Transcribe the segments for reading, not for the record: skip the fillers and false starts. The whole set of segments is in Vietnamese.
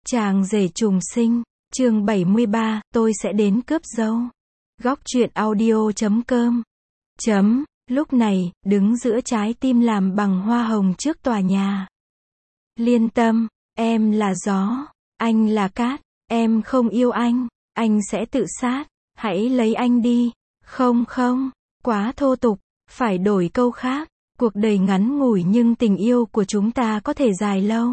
Chàng rể trùng sinh, chương 73, tôi sẽ đến cướp dâu. Góc truyện audio.com. Lúc này, đứng giữa trái tim làm bằng hoa hồng trước tòa nhà. Liên tâm, em là gió, anh là cát, em không yêu anh sẽ tự sát, hãy lấy anh đi. Không, quá thô tục, phải đổi câu khác, cuộc đời ngắn ngủi nhưng tình yêu của chúng ta có thể dài lâu.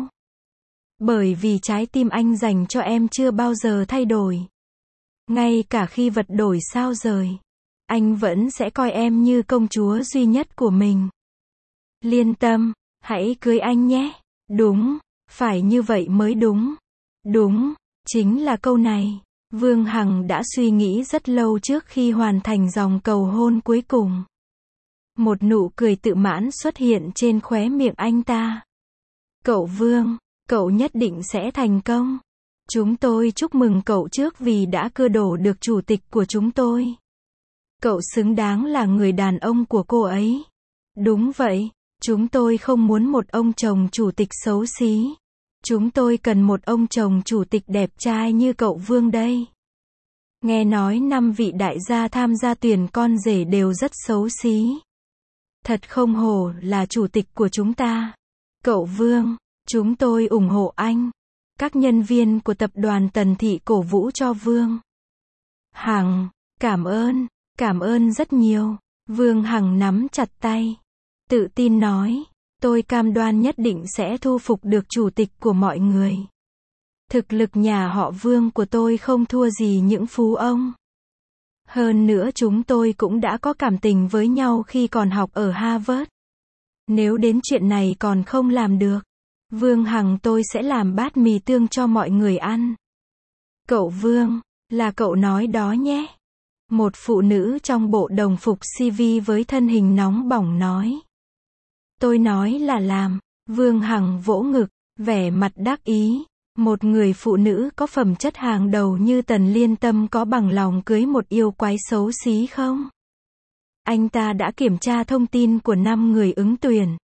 Bởi vì trái tim anh dành cho em chưa bao giờ thay đổi. Ngay cả khi vật đổi sao rời, anh vẫn sẽ coi em như công chúa duy nhất của mình. Liên tâm, hãy cưới anh nhé. Đúng, phải như vậy mới đúng. Đúng, chính là câu này. Vương Hằng đã suy nghĩ rất lâu trước khi hoàn thành dòng cầu hôn cuối cùng. Một nụ cười tự mãn xuất hiện trên khóe miệng anh ta. Cậu Vương, cậu nhất định sẽ thành công. Chúng tôi chúc mừng cậu trước vì đã cưa đổ được chủ tịch của chúng tôi. Cậu xứng đáng là người đàn ông của cô ấy. Đúng vậy, chúng tôi không muốn một ông chồng chủ tịch xấu xí. Chúng tôi cần một ông chồng chủ tịch đẹp trai như cậu Vương đây. Nghe nói 5 vị đại gia tham gia tuyển con rể đều rất xấu xí. Thật không hổ là chủ tịch của chúng ta. Cậu Vương, chúng tôi ủng hộ anh. Các nhân viên của tập đoàn Tần Thị cổ vũ cho Vương Hằng. Cảm ơn rất nhiều. Vương Hằng nắm chặt tay, tự tin nói, tôi cam đoan nhất định sẽ thu phục được chủ tịch của mọi người. Thực lực nhà họ Vương của tôi không thua gì những phú ông. Hơn nữa chúng tôi cũng đã có cảm tình với nhau khi còn học ở Harvard. Nếu đến chuyện này còn không làm được, Vương Hằng tôi sẽ làm bát mì tương cho mọi người ăn. Cậu Vương, là cậu nói đó nhé. Một phụ nữ trong bộ đồng phục CV với thân hình nóng bỏng nói. Tôi nói là làm. Vương Hằng vỗ ngực, vẻ mặt đắc ý. Một người phụ nữ có phẩm chất hàng đầu như Tần Liên Tâm có bằng lòng cưới một yêu quái xấu xí không? Anh ta đã kiểm tra thông tin của 5 người ứng tuyển.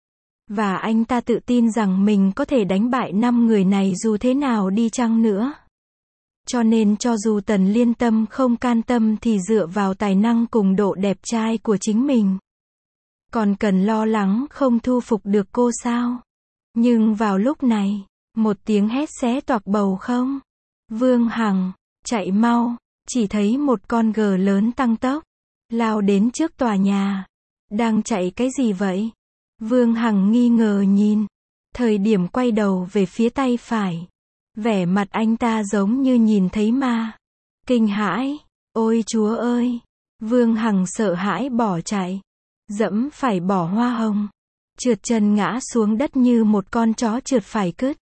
Và anh ta tự tin rằng mình có thể đánh bại 5 người này dù thế nào đi chăng nữa. Cho nên cho dù Tần Liên Tâm không can tâm thì dựa vào tài năng cùng độ đẹp trai của chính mình. Còn cần lo lắng không thu phục được cô sao? Nhưng vào lúc này, một tiếng hét xé toạc bầu không. Vương Hằng, chạy mau, chỉ thấy một con gờ lớn tăng tốc, lao đến trước tòa nhà. Đang chạy cái gì vậy? Vương Hằng nghi ngờ nhìn. Thời điểm quay đầu về phía tay phải, vẻ mặt anh ta giống như nhìn thấy ma. Kinh hãi, ôi Chúa ơi! Vương Hằng sợ hãi bỏ chạy. Dẫm phải bỏ hoa hồng. Trượt chân ngã xuống đất như một con chó trượt phải cứt.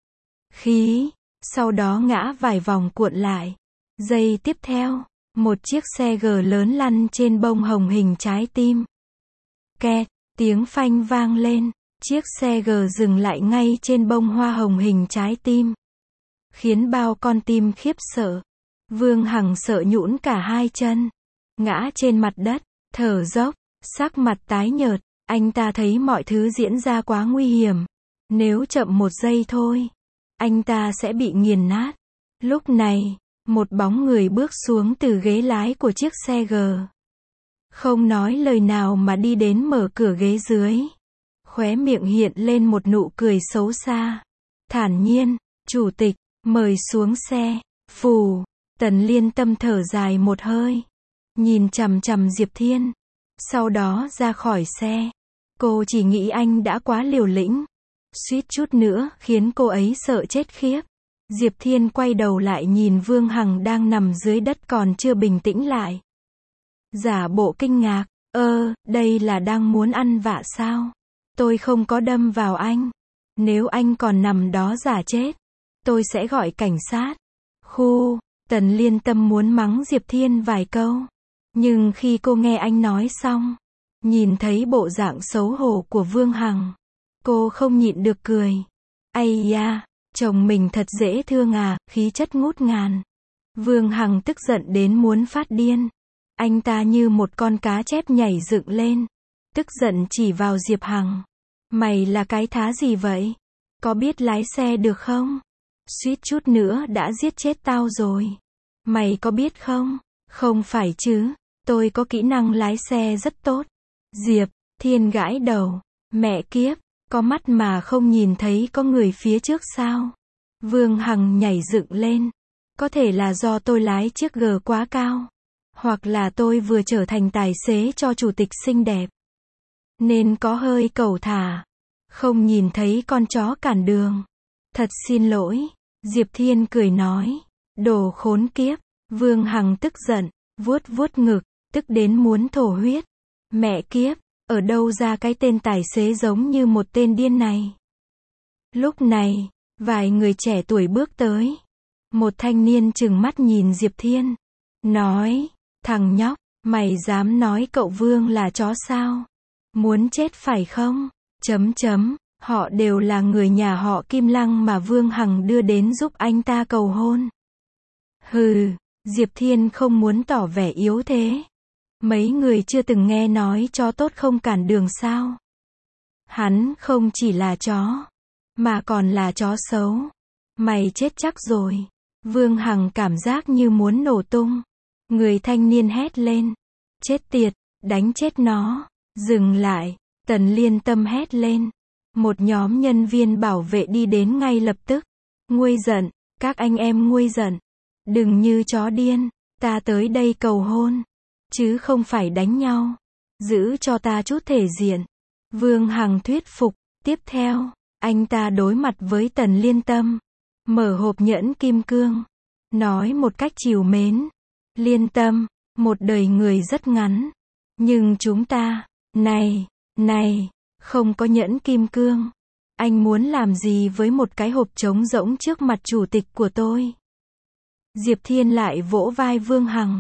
Sau đó ngã vài vòng cuộn lại. Giây tiếp theo, một chiếc xe G lớn lăn trên bông hồng hình trái tim. Kẹt, tiếng phanh vang lên. Chiếc xe G dừng lại ngay trên bông hoa hồng hình trái tim. Khiến bao con tim khiếp sợ. Vương Hằng sợ nhũn cả hai chân. Ngã trên mặt đất, thở dốc, sắc mặt tái nhợt. Anh ta thấy mọi thứ diễn ra quá nguy hiểm. Nếu chậm một giây thôi, anh ta sẽ bị nghiền nát. Lúc này, một bóng người bước xuống từ ghế lái của chiếc xe G. Không nói lời nào mà đi đến mở cửa ghế dưới. Khóe miệng hiện lên một nụ cười xấu xa. Thản nhiên, chủ tịch, mời xuống xe. Phù, Tần Liên Tâm thở dài một hơi. Nhìn chằm chằm Diệp Thiên. Sau đó ra khỏi xe. Cô chỉ nghĩ anh đã quá liều lĩnh. Suýt chút nữa khiến cô ấy sợ chết khiếp. Diệp Thiên quay đầu lại nhìn Vương Hằng đang nằm dưới đất còn chưa bình tĩnh lại. Giả bộ kinh ngạc. Đây là đang muốn ăn vạ sao? Tôi không có đâm vào anh. Nếu anh còn nằm đó giả chết, tôi sẽ gọi cảnh sát. Tần Liên Tâm muốn mắng Diệp Thiên vài câu. Nhưng khi cô nghe anh nói xong, nhìn thấy bộ dạng xấu hổ của Vương Hằng, cô không nhịn được cười. Ây da, chồng mình thật dễ thương à, khí chất ngút ngàn. Vương Hằng tức giận đến muốn phát điên. Anh ta như một con cá chép nhảy dựng lên. Tức giận chỉ vào Diệp Hằng. Mày là cái thá gì vậy? Có biết lái xe được không? Suýt chút nữa đã giết chết tao rồi. Mày có biết không? Không phải chứ, tôi có kỹ năng lái xe rất tốt. Diệp Thiên gãi đầu. Mẹ kiếp, có mắt mà không nhìn thấy có người phía trước sao? Vương Hằng nhảy dựng lên. Có thể là do tôi lái chiếc G quá cao. Hoặc là tôi vừa trở thành tài xế cho chủ tịch xinh đẹp. Nên có hơi cẩu thả. Không nhìn thấy con chó cản đường. Thật xin lỗi. Diệp Thiên cười nói. Đồ khốn kiếp. Vương Hằng tức giận, vuốt vuốt ngực, tức đến muốn thổ huyết. Mẹ kiếp, ở đâu ra cái tên tài xế giống như một tên điên này? Lúc này, vài người trẻ tuổi bước tới. Một thanh niên trừng mắt nhìn Diệp Thiên. Nói, thằng nhóc, mày dám nói cậu Vương là chó sao? Muốn chết phải không? Họ đều là người nhà họ Kim Lăng mà Vương Hằng đưa đến giúp anh ta cầu hôn. Hừ, Diệp Thiên không muốn tỏ vẻ yếu thế. Mấy người chưa từng nghe nói chó tốt không cản đường sao? Hắn không chỉ là chó, mà còn là chó xấu. Mày chết chắc rồi. Vương Hằng cảm giác như muốn nổ tung. Người thanh niên hét lên. Chết tiệt, đánh chết nó. Dừng lại. Tần Liên Tâm hét lên. Một nhóm nhân viên bảo vệ đi đến ngay lập tức. Nguôi giận, các anh em nguôi giận. Đừng như chó điên, ta tới đây cầu hôn, chứ không phải đánh nhau. Giữ cho ta chút thể diện. Vương Hằng thuyết phục. Tiếp theo, anh ta đối mặt với Tần Liên Tâm. Mở hộp nhẫn kim cương. Nói một cách trìu mến. Liên Tâm, một đời người rất ngắn. Nhưng chúng ta, này, không có nhẫn kim cương. Anh muốn làm gì với một cái hộp trống rỗng trước mặt chủ tịch của tôi? Diệp Thiên lại vỗ vai Vương Hằng.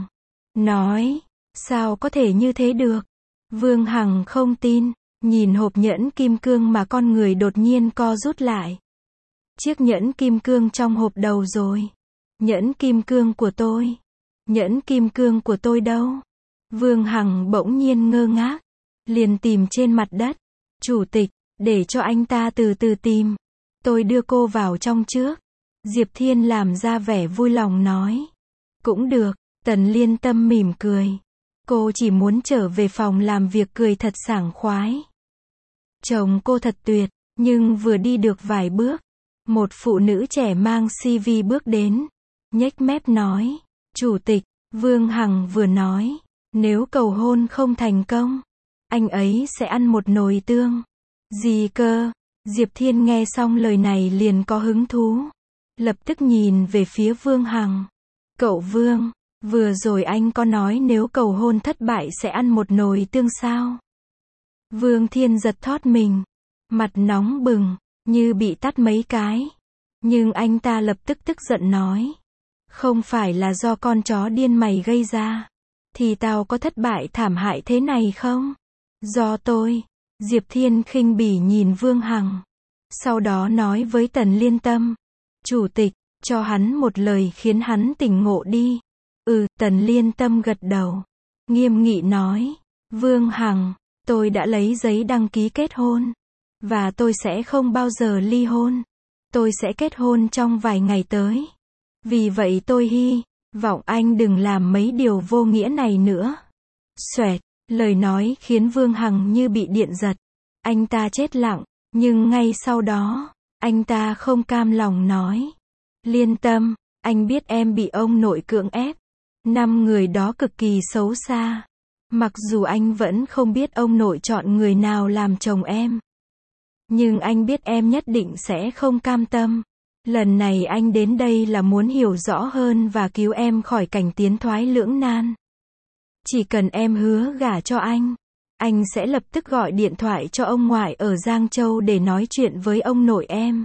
Nói, sao có thể như thế được? Vương Hằng không tin, nhìn hộp nhẫn kim cương mà con người đột nhiên co rút lại. Chiếc nhẫn kim cương trong hộp đầu rồi. Nhẫn kim cương của tôi. Nhẫn kim cương của tôi đâu? Vương Hằng bỗng nhiên ngơ ngác. Liền tìm trên mặt đất. Chủ tịch, để cho anh ta từ từ tìm. Tôi đưa cô vào trong trước. Diệp Thiên làm ra vẻ vui lòng nói. Cũng được, Tần Liên Tâm mỉm cười. Cô chỉ muốn trở về phòng làm việc cười thật sảng khoái. Chồng cô thật tuyệt, nhưng vừa đi được vài bước. Một phụ nữ trẻ mang CV bước đến. Nhếch mép nói. Chủ tịch, Vương Hằng vừa nói. Nếu cầu hôn không thành công, anh ấy sẽ ăn một nồi tương. Gì cơ? Diệp Thiên nghe xong lời này liền có hứng thú. Lập tức nhìn về phía Vương Hằng. Cậu Vương, vừa rồi anh có nói nếu cầu hôn thất bại sẽ ăn một nồi tương sao? Vương Thiên giật thót mình. Mặt nóng bừng, như bị tát mấy cái. Nhưng anh ta lập tức tức giận nói. Không phải là do con chó điên mày gây ra. Thì tao có thất bại thảm hại thế này không? Do tôi. Diệp Thiên khinh bỉ nhìn Vương Hằng. Sau đó nói với Tần Liên Tâm. Chủ tịch, cho hắn một lời khiến hắn tỉnh ngộ đi. Tần Liên Tâm gật đầu. Nghiêm nghị nói. Vương Hằng, tôi đã lấy giấy đăng ký kết hôn. Và tôi sẽ không bao giờ ly hôn. Tôi sẽ kết hôn trong vài ngày tới. Vì vậy tôi hy vọng anh đừng làm mấy điều vô nghĩa này nữa. Xoẹt, lời nói khiến Vương Hằng như bị điện giật. Anh ta chết lặng, nhưng ngay sau đó, anh ta không cam lòng nói. Liên Tâm, anh biết em bị ông nội cưỡng ép. 5 người đó cực kỳ xấu xa. Mặc dù anh vẫn không biết ông nội chọn người nào làm chồng em. Nhưng anh biết em nhất định sẽ không cam tâm. Lần này anh đến đây là muốn hiểu rõ hơn và cứu em khỏi cảnh tiến thoái lưỡng nan. Chỉ cần em hứa gả cho anh sẽ lập tức gọi điện thoại cho ông ngoại ở Giang Châu để nói chuyện với ông nội em.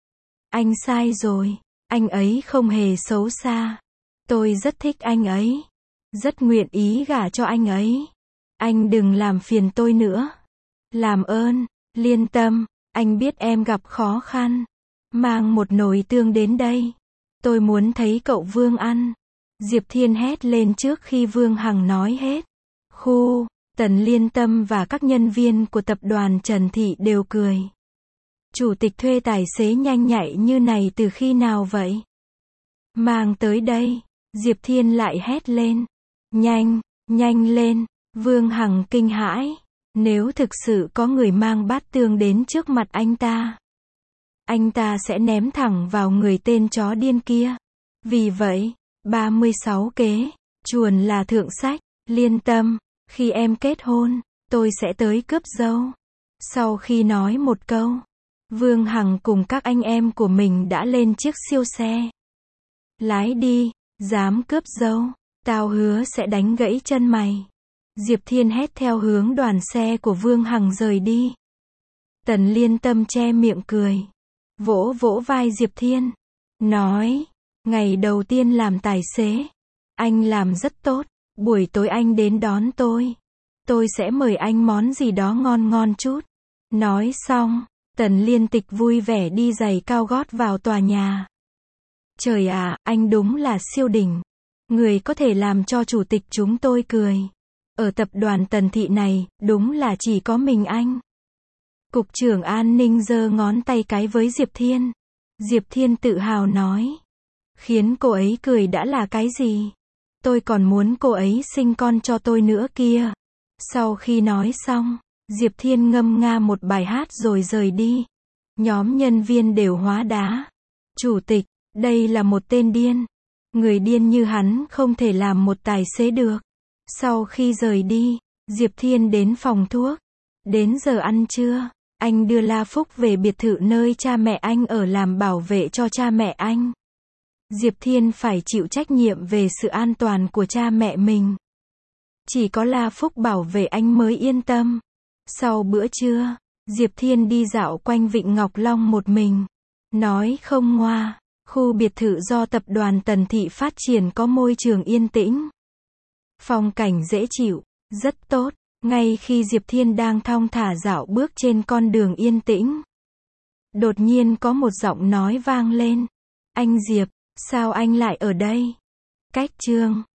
Anh sai rồi, anh ấy không hề xấu xa. Tôi rất thích anh ấy. Rất nguyện ý gả cho anh ấy. Anh đừng làm phiền tôi nữa. Làm ơn, Liên Tâm, anh biết em gặp khó khăn. Mang một nồi tương đến đây. Tôi muốn thấy cậu Vương ăn. Diệp Thiên hét lên trước khi Vương Hằng nói hết. Tần Liên Tâm và các nhân viên của tập đoàn Trần Thị đều cười. Chủ tịch thuê tài xế nhanh nhạy như này từ khi nào vậy? Mang tới đây. Diệp Thiên lại hét lên. Nhanh, nhanh lên. Vương Hằng kinh hãi. Nếu thực sự có người mang bát tương đến trước mặt anh ta sẽ ném thẳng vào người tên chó điên kia. Vì vậy, 36 kế, chuồn là thượng sách, Liên tâm, khi em kết hôn, tôi sẽ tới cướp dâu. Sau khi nói một câu, Vương Hằng cùng các anh em của mình đã lên chiếc siêu xe. Lái đi, dám cướp dâu, tao hứa sẽ đánh gãy chân mày. Diệp Thiên hét theo hướng đoàn xe của Vương Hằng rời đi. Tần Liên Tâm che miệng cười, vỗ vỗ vai Diệp Thiên, nói, ngày đầu tiên làm tài xế, anh làm rất tốt, buổi tối anh đến đón tôi sẽ mời anh món gì đó ngon ngon chút. Nói xong, Tần Liên Tịch vui vẻ đi giày cao gót vào tòa nhà. Trời ạ, anh đúng là siêu đỉnh. Người có thể làm cho chủ tịch chúng tôi cười. Ở tập đoàn Tần Thị này, đúng là chỉ có mình anh. Cục trưởng an ninh giơ ngón tay cái với Diệp Thiên. Diệp Thiên tự hào nói. Khiến cô ấy cười đã là cái gì? Tôi còn muốn cô ấy sinh con cho tôi nữa kia. Sau khi nói xong, Diệp Thiên ngâm nga một bài hát rồi rời đi. Nhóm nhân viên đều hóa đá. Chủ tịch, đây là một tên điên. Người điên như hắn không thể làm một tài xế được. Sau khi rời đi, Diệp Thiên đến phòng thuốc. Đến giờ ăn trưa, anh đưa La Phúc về biệt thự nơi cha mẹ anh ở làm bảo vệ cho cha mẹ anh. Diệp Thiên phải chịu trách nhiệm về sự an toàn của cha mẹ mình. Chỉ có La Phúc bảo vệ anh mới yên tâm. Sau bữa trưa, Diệp Thiên đi dạo quanh Vịnh Ngọc Long một mình. Nói không ngoa, khu biệt thự do tập đoàn Tần Thị phát triển có môi trường yên tĩnh. Phong cảnh dễ chịu, rất tốt. Ngay khi Diệp Thiên đang thong thả dạo bước trên con đường yên tĩnh, đột nhiên có một giọng nói vang lên. Anh Diệp, sao anh lại ở đây? Cách chương